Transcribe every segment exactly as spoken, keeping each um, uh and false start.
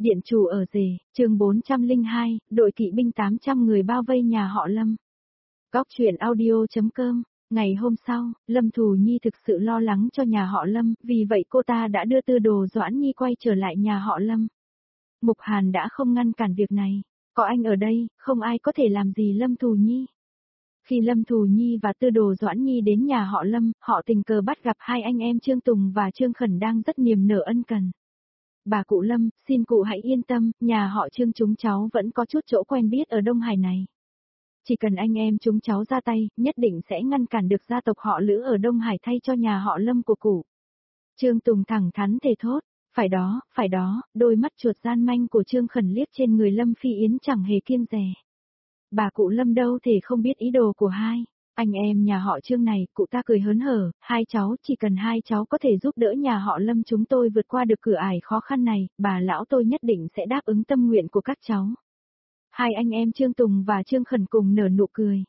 Điện chủ ở rể, chương bốn trăm lẻ hai, đội kỵ binh tám trăm người bao vây nhà họ Lâm. Góc truyện audio.com. Ngày hôm sau, Lâm Thù Nhi thực sự lo lắng cho nhà họ Lâm, vì vậy cô ta đã đưa Tư Đồ Doãn Nhi quay trở lại nhà họ Lâm. Mục Hàn đã không ngăn cản việc này, có anh ở đây, không ai có thể làm gì Lâm Thù Nhi. Khi Lâm Thù Nhi và Tư Đồ Doãn Nhi đến nhà họ Lâm, họ tình cờ bắt gặp hai anh em Trương Tùng và Trương Khẩn đang rất niềm nở ân cần. Bà cụ Lâm, xin cụ hãy yên tâm, nhà họ Trương chúng cháu vẫn có chút chỗ quen biết ở Đông Hải này. Chỉ cần anh em chúng cháu ra tay, nhất định sẽ ngăn cản được gia tộc họ Lữ ở Đông Hải thay cho nhà họ Lâm của cụ. Trương Tùng thẳng thắn thề thốt, phải đó, phải đó, đôi mắt chuột gian manh của Trương Khẩn liếc trên người Lâm Phi Yến chẳng hề kiêng dè. Bà cụ Lâm đâu thể không biết ý đồ của hai anh em nhà họ Trương này, cụ ta cười hớn hở, hai cháu, chỉ cần hai cháu có thể giúp đỡ nhà họ Lâm chúng tôi vượt qua được cửa ải khó khăn này, bà lão tôi nhất định sẽ đáp ứng tâm nguyện của các cháu. Hai anh em Trương Tùng và Trương Khẩn cùng nở nụ cười.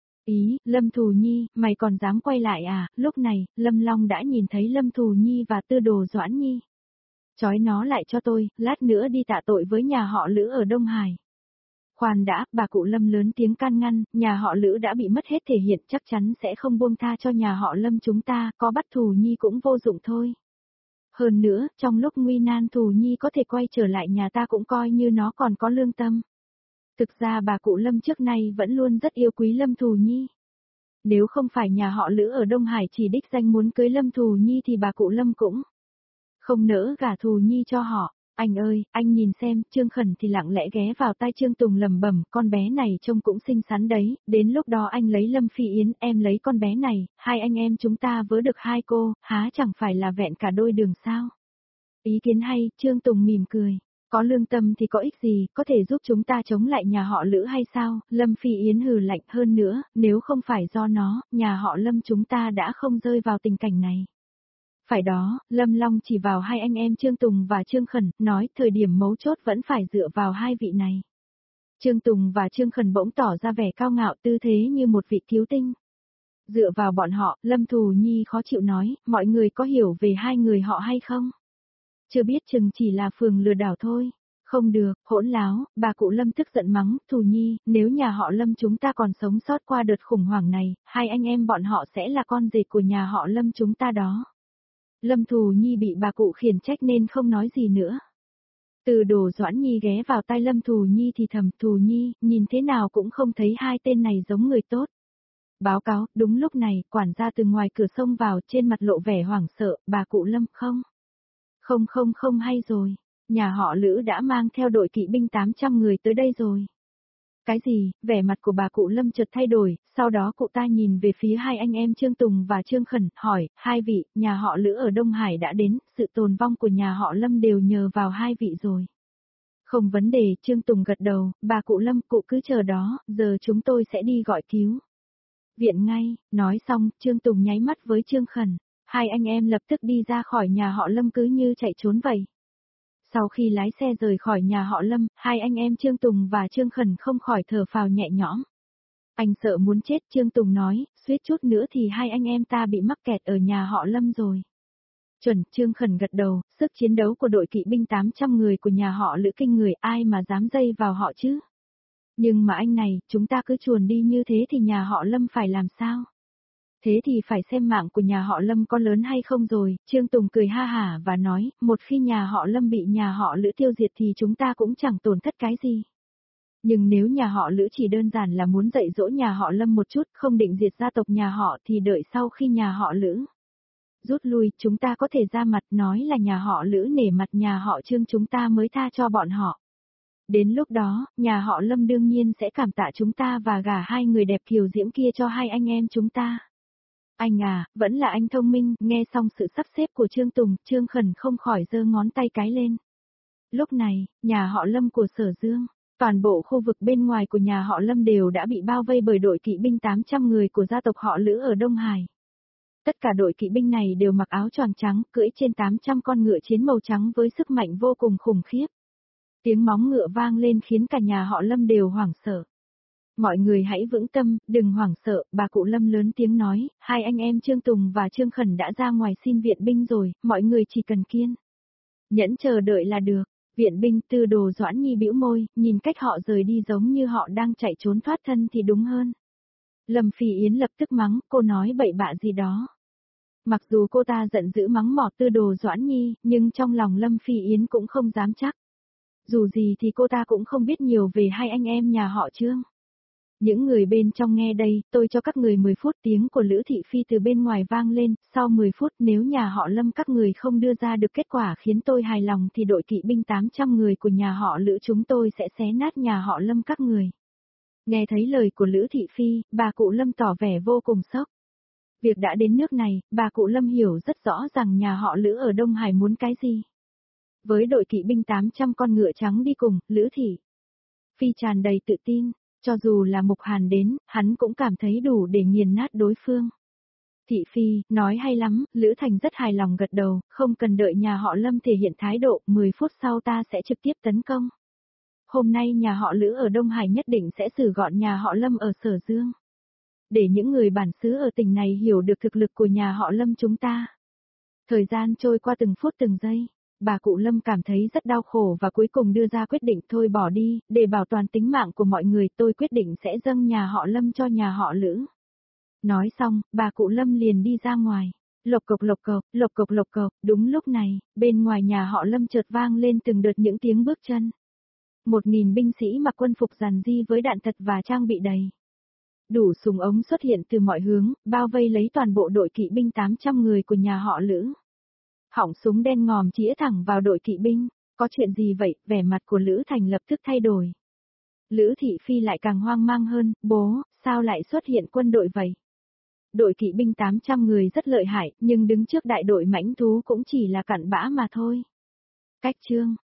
Ý, Lâm Thù Nhi, mày còn dám quay lại à? Lúc này, Lâm Long đã nhìn thấy Lâm Thù Nhi và Tư Đồ Doãn Nhi. Chói nó lại cho tôi, lát nữa đi tạ tội với nhà họ Lữ ở Đông Hải. Khoan đã, bà cụ Lâm lớn tiếng can ngăn, nhà họ Lữ đã bị mất hết thể hiện, chắc chắn sẽ không buông tha cho nhà họ Lâm chúng ta, có bắt Thù Nhi cũng vô dụng thôi. Hơn nữa, trong lúc nguy nan Thù Nhi có thể quay trở lại nhà ta cũng coi như nó còn có lương tâm. Thực ra bà cụ Lâm trước nay vẫn luôn rất yêu quý Lâm Thù Nhi. Nếu không phải nhà họ Lữ ở Đông Hải chỉ đích danh muốn cưới Lâm Thù Nhi thì bà cụ Lâm cũng không nỡ gả Thù Nhi cho họ. Anh ơi, anh nhìn xem, Trương Khẩn thì lặng lẽ ghé vào tai Trương Tùng lẩm bẩm, con bé này trông cũng xinh xắn đấy, đến lúc đó anh lấy Lâm Phi Yến, em lấy con bé này, hai anh em chúng ta vớ được hai cô, há chẳng phải là vẹn cả đôi đường sao? Ý kiến hay, Trương Tùng mỉm cười. Có lương tâm thì có ích gì, có thể giúp chúng ta chống lại nhà họ Lữ hay sao? Lâm Phi Yến hừ lạnh hơn nữa, nếu không phải do nó, nhà họ Lâm chúng ta đã không rơi vào tình cảnh này. Phải đó, Lâm Long chỉ vào hai anh em Trương Tùng và Trương Khẩn, nói thời điểm mấu chốt vẫn phải dựa vào hai vị này. Trương Tùng và Trương Khẩn bỗng tỏ ra vẻ cao ngạo tư thế như một vị cứu tinh. Dựa vào bọn họ, Lâm Thù Nhi khó chịu nói, mọi người có hiểu về hai người họ hay không? Chưa biết chừng chỉ là phường lừa đảo thôi. Không được, hỗn láo, bà cụ Lâm tức giận mắng, Thù Nhi, nếu nhà họ Lâm chúng ta còn sống sót qua đợt khủng hoảng này, hai anh em bọn họ sẽ là con rể của nhà họ Lâm chúng ta đó. Lâm Thù Nhi bị bà cụ khiển trách nên không nói gì nữa. Từ Đồ Doãn Nhi ghé vào tai Lâm Thù Nhi thì thầm, Thù Nhi, nhìn thế nào cũng không thấy hai tên này giống người tốt. Báo cáo, đúng lúc này, quản gia từ ngoài cửa xông vào, trên mặt lộ vẻ hoảng sợ, bà cụ Lâm, không. Không không không hay rồi, nhà họ Lữ đã mang theo đội kỵ binh tám trăm người tới đây rồi. Cái gì? Vẻ mặt của bà cụ Lâm chợt thay đổi, sau đó cụ ta nhìn về phía hai anh em Trương Tùng và Trương Khẩn, hỏi, hai vị, nhà họ Lữ ở Đông Hải đã đến, sự tồn vong của nhà họ Lâm đều nhờ vào hai vị rồi. Không vấn đề, Trương Tùng gật đầu, bà cụ Lâm, cụ cứ chờ đó, giờ chúng tôi sẽ đi gọi cứu viện ngay. Nói xong, Trương Tùng nháy mắt với Trương Khẩn, hai anh em lập tức đi ra khỏi nhà họ Lâm cứ như chạy trốn vậy. Sau khi lái xe rời khỏi nhà họ Lâm, hai anh em Trương Tùng và Trương Khẩn không khỏi thở phào nhẹ nhõm. Anh sợ muốn chết, Trương Tùng nói, suýt chút nữa thì hai anh em ta bị mắc kẹt ở nhà họ Lâm rồi. Chuẩn, Trương Khẩn gật đầu, sức chiến đấu của đội kỵ binh tám trăm người của nhà họ Lữ kinh người, ai mà dám dây vào họ chứ. Nhưng mà anh này, chúng ta cứ chuồn đi như thế thì nhà họ Lâm phải làm sao? Thế thì phải xem mạng của nhà họ Lâm có lớn hay không rồi, Trương Tùng cười ha hả và nói, một khi nhà họ Lâm bị nhà họ Lữ tiêu diệt thì chúng ta cũng chẳng tổn thất cái gì. Nhưng nếu nhà họ Lữ chỉ đơn giản là muốn dạy dỗ nhà họ Lâm một chút, không định diệt gia tộc nhà họ thì đợi sau khi nhà họ Lữ rút lui, chúng ta có thể ra mặt nói là nhà họ Lữ nể mặt nhà họ Trương chúng ta mới tha cho bọn họ. Đến lúc đó, nhà họ Lâm đương nhiên sẽ cảm tạ chúng ta và gả hai người đẹp kiều diễm kia cho hai anh em chúng ta. Anh à, vẫn là anh thông minh, nghe xong sự sắp xếp của Trương Tùng, Trương Khẩn không khỏi giơ ngón tay cái lên. Lúc này, nhà họ Lâm của Sở Dương, toàn bộ khu vực bên ngoài của nhà họ Lâm đều đã bị bao vây bởi đội kỵ binh tám trăm người của gia tộc họ Lữ ở Đông Hải. Tất cả đội kỵ binh này đều mặc áo choàng trắng, cưỡi trên tám trăm con ngựa chiến màu trắng với sức mạnh vô cùng khủng khiếp. Tiếng móng ngựa vang lên khiến cả nhà họ Lâm đều hoảng sợ. Mọi người hãy vững tâm, đừng hoảng sợ, bà cụ Lâm lớn tiếng nói, hai anh em Trương Tùng và Trương Khẩn đã ra ngoài xin viện binh rồi, mọi người chỉ cần kiên nhẫn chờ đợi là được. Viện binh Tư Đồ Doãn Nhi bĩu môi, nhìn cách họ rời đi giống như họ đang chạy trốn thoát thân thì đúng hơn. Lâm Phi Yến lập tức mắng, cô nói bậy bạ gì đó. Mặc dù cô ta giận dữ mắng mỏ Tư Đồ Doãn Nhi, nhưng trong lòng Lâm Phi Yến cũng không dám chắc. Dù gì thì cô ta cũng không biết nhiều về hai anh em nhà họ Trương. Những người bên trong nghe đây, tôi cho các người mười phút, tiếng của Lữ Thị Phi từ bên ngoài vang lên, sau mười phút nếu nhà họ Lâm các người không đưa ra được kết quả khiến tôi hài lòng thì đội kỵ binh tám trăm người của nhà họ Lữ chúng tôi sẽ xé nát nhà họ Lâm các người. Nghe thấy lời của Lữ Thị Phi, bà cụ Lâm tỏ vẻ vô cùng sốc. Việc đã đến nước này, bà cụ Lâm hiểu rất rõ rằng nhà họ Lữ ở Đông Hải muốn cái gì. Với đội kỵ binh tám trăm con ngựa trắng đi cùng, Lữ Thị Phi tràn đầy tự tin, cho dù là Mục Hàn đến, hắn cũng cảm thấy đủ để nghiền nát đối phương. Thị Phi, nói hay lắm, Lữ Thành rất hài lòng gật đầu, không cần đợi nhà họ Lâm thể hiện thái độ, mười phút sau ta sẽ trực tiếp tấn công. Hôm nay nhà họ Lữ ở Đông Hải nhất định sẽ xử gọn nhà họ Lâm ở Sở Dương. Để những người bản xứ ở tỉnh này hiểu được thực lực của nhà họ Lâm chúng ta. Thời gian trôi qua từng phút từng giây, bà cụ Lâm cảm thấy rất đau khổ và cuối cùng đưa ra quyết định thôi bỏ đi, để bảo toàn tính mạng của mọi người tôi quyết định sẽ dâng nhà họ Lâm cho nhà họ Lữ. Nói xong, bà cụ Lâm liền đi ra ngoài. Lộc cộc lộc cộc, lộc cộc lộc cộc, đúng lúc này, bên ngoài nhà họ Lâm chợt vang lên từng đợt những tiếng bước chân. Một nghìn binh sĩ mặc quân phục dàn di với đạn thật và trang bị đầy đủ súng ống xuất hiện từ mọi hướng, bao vây lấy toàn bộ đội kỵ binh tám trăm người của nhà họ Lữ. Họng súng đen ngòm chĩa thẳng vào đội kỵ binh, có chuyện gì vậy, vẻ mặt của Lữ Thành lập tức thay đổi. Lữ Thị Phi lại càng hoang mang hơn, bố, sao lại xuất hiện quân đội vậy? Đội kỵ binh tám trăm người rất lợi hại, nhưng đứng trước đại đội mãnh thú cũng chỉ là cặn bã mà thôi. Cách Trương